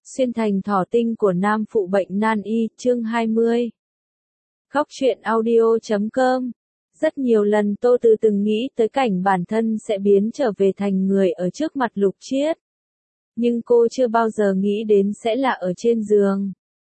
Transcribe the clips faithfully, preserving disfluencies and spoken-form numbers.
Xuyên thành thỏ tinh của nam phụ bệnh nan y, chương hai mươi. Góc truyện audio chấm com. Rất nhiều lần Tô Từ từng nghĩ tới cảnh bản thân sẽ biến trở về thành người ở trước mặt Lục Chiết. Nhưng cô chưa bao giờ nghĩ đến sẽ là ở trên giường.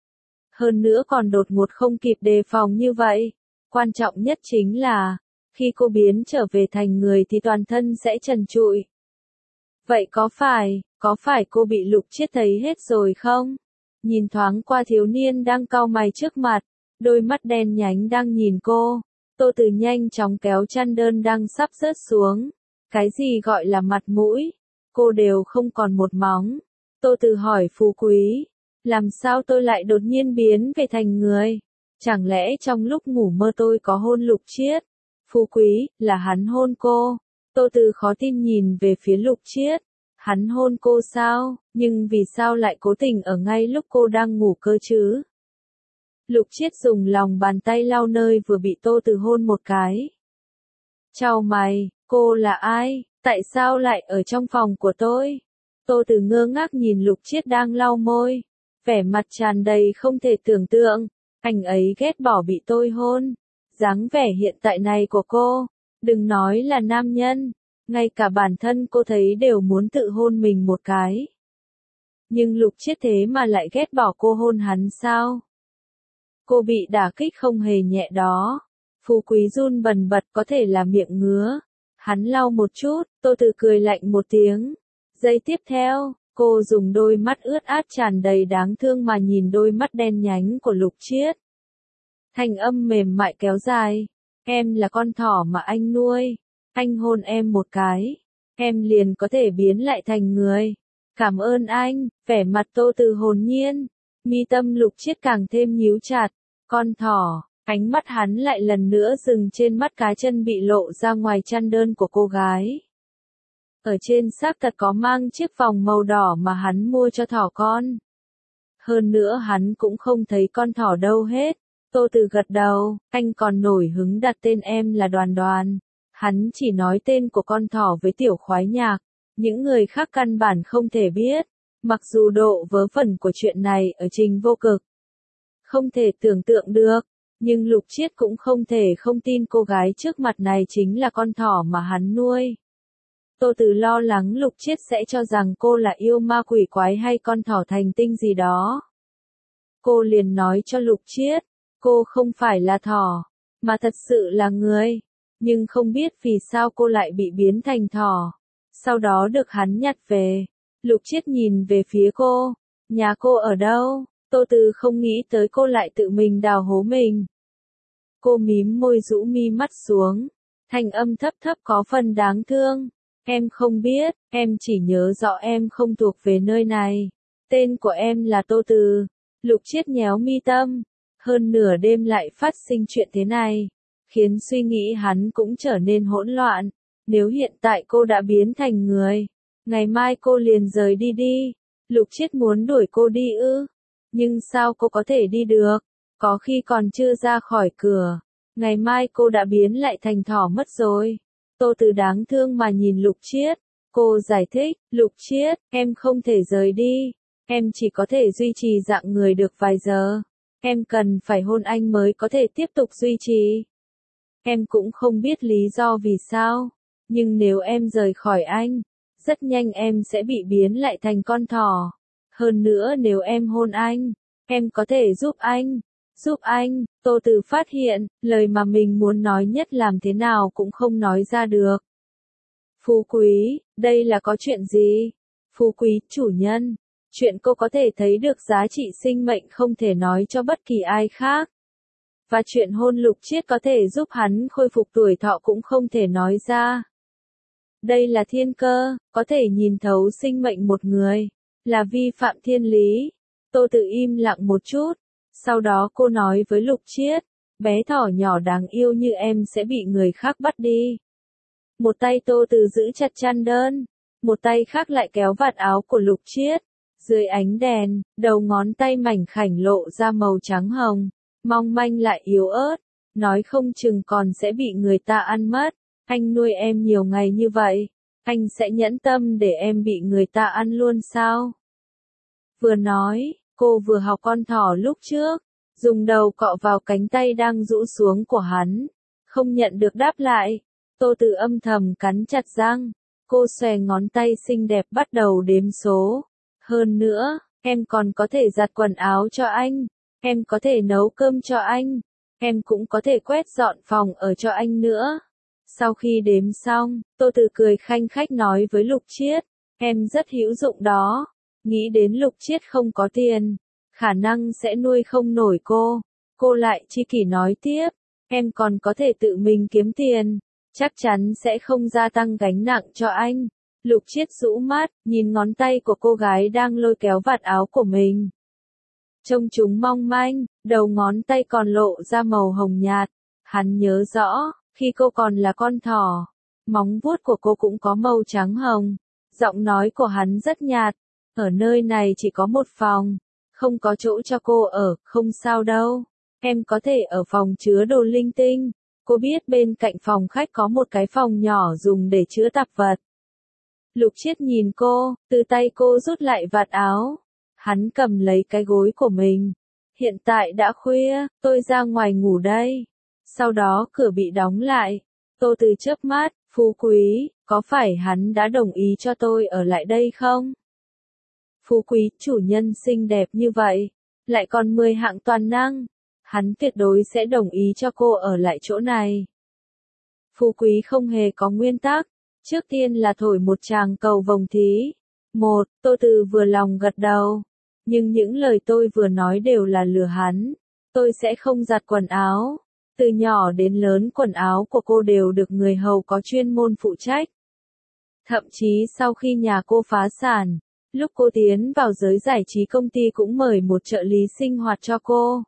Hơn nữa còn đột ngột không kịp đề phòng như vậy. Quan trọng nhất chính là, khi cô biến trở về thành người thì toàn thân sẽ trần trụi. Vậy có phải, có phải cô bị Lục Chiết thấy hết rồi không? Nhìn thoáng qua thiếu niên đang cau mày trước mặt, đôi mắt đen nhánh đang nhìn cô. Tô Từ nhanh chóng kéo chăn đơn đang sắp rớt xuống. Cái gì gọi là mặt mũi? Cô đều không còn một móng. Tô Từ hỏi Phú Quý, làm sao tôi lại đột nhiên biến về thành người? Chẳng lẽ trong lúc ngủ mơ tôi có hôn Lục Chiết? Phú Quý, là hắn hôn cô. Tô Từ khó tin nhìn về phía Lục Chiết. Hắn hôn cô sao, nhưng vì sao lại cố tình ở ngay lúc cô đang ngủ cơ chứ? Lục Chiết dùng lòng bàn tay lau nơi vừa bị Tô Từ hôn một cái. Chào mày, cô là ai, tại sao lại ở trong phòng của tôi? Tô Từ ngơ ngác nhìn Lục Chiết đang lau môi, vẻ mặt tràn đầy không thể tưởng tượng, anh ấy ghét bỏ bị tôi hôn. Dáng vẻ hiện tại này của cô, đừng nói là nam nhân, ngay cả bản thân cô thấy đều muốn tự hôn mình một cái. Nhưng Lục Chiết thế mà lại ghét bỏ cô hôn hắn sao? Cô bị đả kích không hề nhẹ đó. Phú Quý run bần bật, có thể là miệng ngứa. Hắn lau một chút, Tô Từ cười lạnh một tiếng. Giây tiếp theo, cô dùng đôi mắt ướt át tràn đầy đáng thương mà nhìn đôi mắt đen nhánh của Lục Chiết. Thanh âm mềm mại kéo dài. Em là con thỏ mà anh nuôi. Anh hôn em một cái, em liền có thể biến lại thành người. Cảm ơn anh, vẻ mặt Tô Từ hồn nhiên. Mi tâm Lục Chiết càng thêm nhíu chặt. Con thỏ, ánh mắt hắn lại lần nữa dừng trên mắt cá chân bị lộ ra ngoài chăn đơn của cô gái. Ở trên xác thật có mang chiếc vòng màu đỏ mà hắn mua cho thỏ con. Hơn nữa hắn cũng không thấy con thỏ đâu hết. Tô Từ gật đầu, anh còn nổi hứng đặt tên em là Đoàn Đoàn. Hắn chỉ nói tên của con thỏ với Tiểu Khoái Nhạc, những người khác căn bản không thể biết, mặc dù độ vớ vẩn của chuyện này ở Trình Vô Cực. Không thể tưởng tượng được, nhưng Lục Chiết cũng không thể không tin cô gái trước mặt này chính là con thỏ mà hắn nuôi. Tô Từ lo lắng Lục Chiết sẽ cho rằng cô là yêu ma quỷ quái hay con thỏ thành tinh gì đó. Cô liền nói cho Lục Chiết, cô không phải là thỏ, mà thật sự là người. Nhưng không biết vì sao cô lại bị biến thành thỏ. Sau đó được hắn nhặt về. Lục Chiết nhìn về phía cô. Nhà cô ở đâu? Tô Từ không nghĩ tới cô lại tự mình đào hố mình. Cô mím môi rũ mi mắt xuống. Thanh âm thấp thấp có phần đáng thương. Em không biết, em chỉ nhớ rõ em không thuộc về nơi này. Tên của em là Tô Từ. Lục Chiết nhéo mi tâm. Hơn nửa đêm lại phát sinh chuyện thế này, khiến suy nghĩ hắn cũng trở nên hỗn loạn. Nếu hiện tại cô đã biến thành người, ngày mai cô liền rời đi đi. Lục Chiết muốn đuổi cô đi ư? Nhưng sao cô có thể đi được? Có khi còn chưa ra khỏi cửa, ngày mai cô đã biến lại thành thỏ mất rồi. Tô Từ đáng thương mà nhìn Lục Chiết. Cô giải thích, Lục Chiết, em không thể rời đi. Em chỉ có thể duy trì dạng người được vài giờ. Em cần phải hôn anh mới có thể tiếp tục duy trì. Em cũng không biết lý do vì sao, nhưng nếu em rời khỏi anh, rất nhanh em sẽ bị biến lại thành con thỏ. Hơn nữa nếu em hôn anh, em có thể giúp anh. Giúp anh, Tô Từ phát hiện, lời mà mình muốn nói nhất làm thế nào cũng không nói ra được. Phú Quý, đây là có chuyện gì? Phú Quý, chủ nhân. Chuyện cô có thể thấy được giá trị sinh mệnh không thể nói cho bất kỳ ai khác. Và chuyện hôn Lục Chiết có thể giúp hắn khôi phục tuổi thọ cũng không thể nói ra. Đây là thiên cơ, có thể nhìn thấu sinh mệnh một người, là vi phạm thiên lý. Tô Từ im lặng một chút, sau đó cô nói với Lục Chiết, bé thỏ nhỏ đáng yêu như em sẽ bị người khác bắt đi. Một tay Tô Từ giữ chặt chăn đơn, một tay khác lại kéo vạt áo của Lục Chiết. Dưới ánh đèn, đầu ngón tay mảnh khảnh lộ ra màu trắng hồng, mong manh lại yếu ớt, nói không chừng còn sẽ bị người ta ăn mất. Anh nuôi em nhiều ngày như vậy, anh sẽ nhẫn tâm để em bị người ta ăn luôn sao? Vừa nói, cô vừa học con thỏ lúc trước, dùng đầu cọ vào cánh tay đang rũ xuống của hắn. Không nhận được đáp lại, Tô Từ âm thầm cắn chặt răng. Cô xòe ngón tay xinh đẹp bắt đầu đếm số. Hơn nữa, em còn có thể giặt quần áo cho anh, em có thể nấu cơm cho anh, em cũng có thể quét dọn phòng ở cho anh nữa. Sau khi đếm xong, Tô Từ cười khanh khách nói với Lục Chiết, em rất hữu dụng đó. Nghĩ đến Lục Chiết không có tiền, khả năng sẽ nuôi không nổi cô. Cô lại chi kỷ nói tiếp, em còn có thể tự mình kiếm tiền, chắc chắn sẽ không gia tăng gánh nặng cho anh. Lục Chiết rũ mắt, nhìn ngón tay của cô gái đang lôi kéo vạt áo của mình. Trông chúng mong manh, đầu ngón tay còn lộ ra màu hồng nhạt. Hắn nhớ rõ, khi cô còn là con thỏ, móng vuốt của cô cũng có màu trắng hồng. Giọng nói của hắn rất nhạt, ở nơi này chỉ có một phòng, không có chỗ cho cô ở, không sao đâu. Em có thể ở phòng chứa đồ linh tinh. Cô biết bên cạnh phòng khách có một cái phòng nhỏ dùng để chứa tạp vật. Lục Chiết nhìn cô, từ tay cô rút lại vạt áo. Hắn cầm lấy cái gối của mình. Hiện tại đã khuya, tôi ra ngoài ngủ đây. Sau đó cửa bị đóng lại. Tô Từ chớp mắt, Phú Quý, có phải hắn đã đồng ý cho tôi ở lại đây không? Phú Quý, chủ nhân xinh đẹp như vậy, lại còn mười hạng toàn năng. Hắn tuyệt đối sẽ đồng ý cho cô ở lại chỗ này. Phú Quý không hề có nguyên tắc. Trước tiên là thổi một tràng cầu vồng thí. Một, Tô Từ vừa lòng gật đầu. Nhưng những lời tôi vừa nói đều là lừa hắn. Tôi sẽ không giặt quần áo. Từ nhỏ đến lớn quần áo của cô đều được người hầu có chuyên môn phụ trách. Thậm chí sau khi nhà cô phá sản, lúc cô tiến vào giới giải trí công ty cũng mời một trợ lý sinh hoạt cho cô.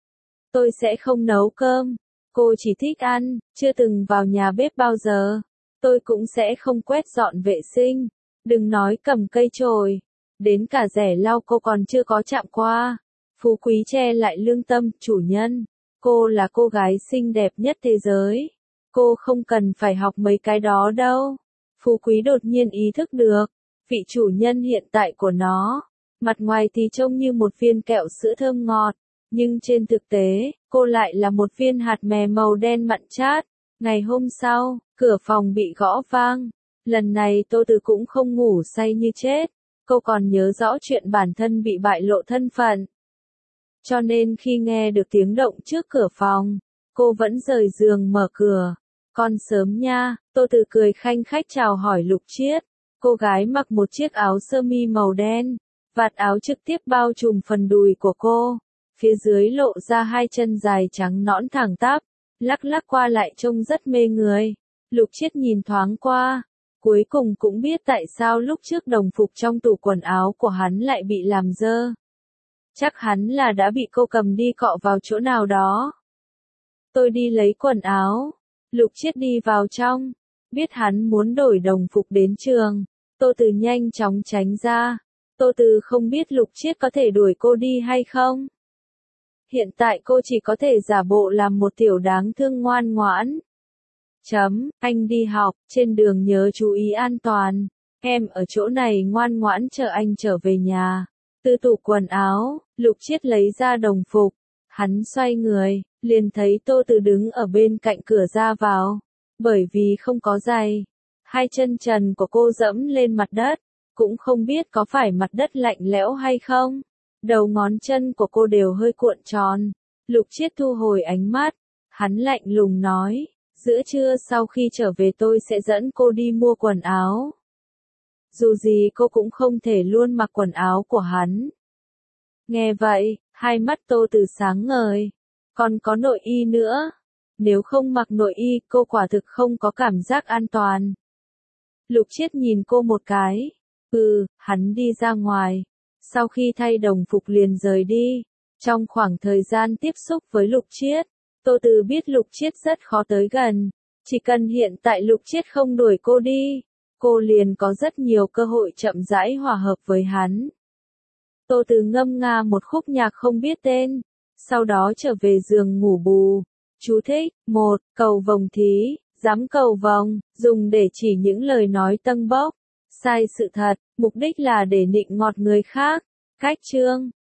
Tôi sẽ không nấu cơm. Cô chỉ thích ăn, chưa từng vào nhà bếp bao giờ. Tôi cũng sẽ không quét dọn vệ sinh. Đừng nói cầm cây chổi. Đến cả rẻ lau cô còn chưa có chạm qua. Phú Quý che lại lương tâm, chủ nhân. Cô là cô gái xinh đẹp nhất thế giới. Cô không cần phải học mấy cái đó đâu. Phú Quý đột nhiên ý thức được. Vị chủ nhân hiện tại của nó. Mặt ngoài thì trông như một viên kẹo sữa thơm ngọt. Nhưng trên thực tế, cô lại là một viên hạt mè màu đen mặn chát. Ngày hôm sau, cửa phòng bị gõ vang. Lần này Tô Từ cũng không ngủ say như chết. Cô còn nhớ rõ chuyện bản thân bị bại lộ thân phận. Cho nên khi nghe được tiếng động trước cửa phòng, cô vẫn rời giường mở cửa. Con sớm nha, Tô Từ cười khanh khách chào hỏi Lục Chiết. Cô gái mặc một chiếc áo sơ mi màu đen. Vạt áo trực tiếp bao trùm phần đùi của cô. Phía dưới lộ ra hai chân dài trắng nõn thẳng tắp. Lắc lắc qua lại trông rất mê người. Lục Chiết nhìn thoáng qua. Cuối cùng cũng biết tại sao lúc trước đồng phục trong tủ quần áo của hắn lại bị làm dơ. Chắc hắn là đã bị cô cầm đi cọ vào chỗ nào đó. Tôi đi lấy quần áo. Lục Chiết đi vào trong. Biết hắn muốn đổi đồng phục đến trường. Tô Từ nhanh chóng tránh ra. Tô Từ không biết Lục Chiết có thể đuổi cô đi hay không. Hiện tại cô chỉ có thể giả bộ làm một tiểu đáng thương ngoan ngoãn. Chấm, anh đi học, trên đường nhớ chú ý an toàn. Em ở chỗ này ngoan ngoãn chờ anh trở về nhà. Từ tủ quần áo, Lục Chiết lấy ra đồng phục. Hắn xoay người, liền thấy Tô Từ đứng ở bên cạnh cửa ra vào. Bởi vì không có giày, hai chân trần của cô dẫm lên mặt đất. Cũng không biết có phải mặt đất lạnh lẽo hay không. Đầu ngón chân của cô đều hơi cuộn tròn. Lục Chiết thu hồi ánh mắt. Hắn lạnh lùng nói, giữa trưa sau khi trở về tôi sẽ dẫn cô đi mua quần áo. Dù gì cô cũng không thể luôn mặc quần áo của hắn. Nghe vậy, hai mắt Tô Từ sáng ngời. Còn có nội y nữa. Nếu không mặc nội y, cô quả thực không có cảm giác an toàn. Lục Chiết nhìn cô một cái. Ừ, hắn đi ra ngoài. Sau khi thay đồng phục liền rời đi. Trong khoảng thời gian tiếp xúc với Lục Chiết, Tô Từ biết Lục Chiết rất khó tới gần. Chỉ cần hiện tại Lục Chiết không đuổi cô đi, cô liền có rất nhiều cơ hội chậm rãi hòa hợp với hắn. Tô Từ ngâm nga một khúc nhạc không biết tên, sau đó trở về giường ngủ bù. Chú thích, một, cầu vồng thí, dám cầu vồng, dùng để chỉ những lời nói tâng bốc, sai sự thật, mục đích là để nịnh ngọt người khác. Cách chương